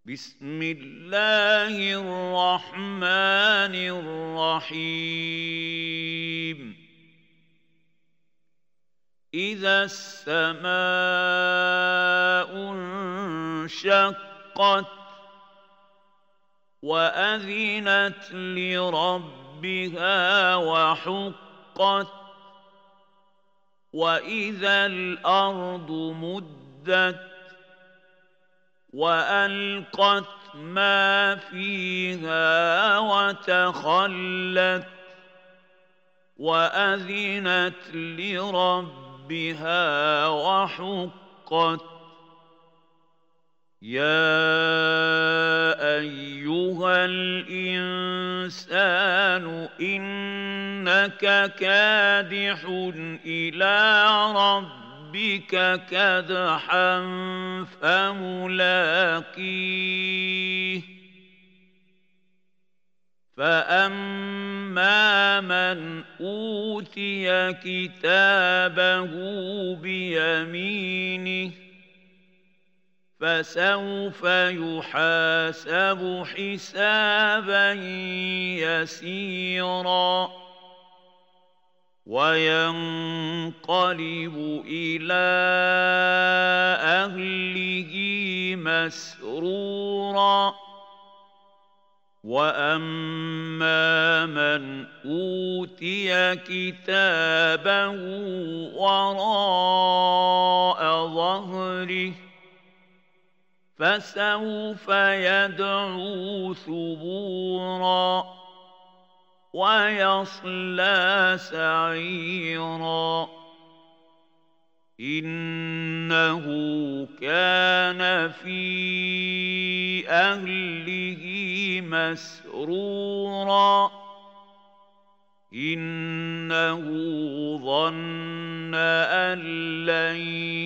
بسم الله الرحمن الرحيم إذا السماء انشقت وأذنت لربها وحقت وإذا الأرض مدت وألقت ما فيها وتخلت وأذنت لربها وحقت يا أيها الإنسان إنك كادح إلى ربك كدحا فملاقيه فأما من أوتي كتابه بيمينه فسوف يحاسب حسابا يسيرا وينقلب إلى أهله مسرورا وأما من أوتي كتابه وراء ظهره فسوف يدعو ثبورا ويصلى سعيرا إنه كان في أهله مسرورا إنه ظن أن لن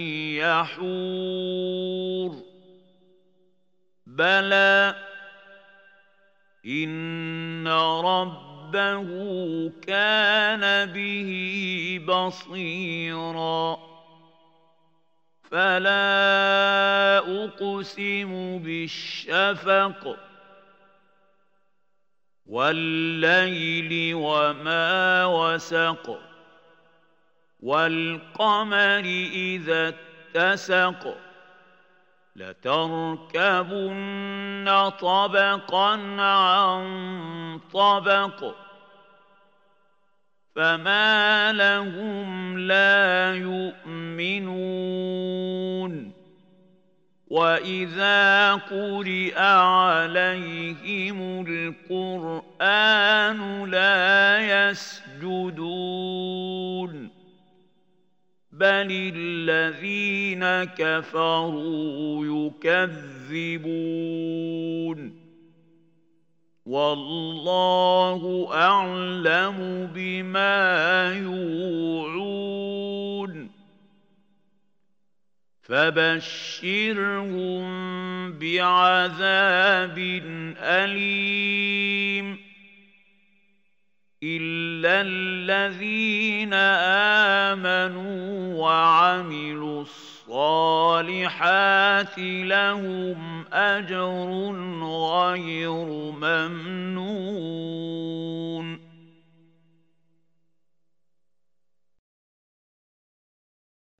يحور بلى إن ربه كان به بصيرا فلا أقسم بالشفق والليل وما وسق والقمر إذا اتسق لتركبن طبقا عن طبق فما لهم لا يؤمنون وإذا قرئ عليهم القرآن لا يسجدون بل الذين كفروا يكذبون والله أعلم بما يوعون فبشرهم بعذاب أليم إلا الذين آمنوا وعملوا الصالحات لهم أجر غير ممنون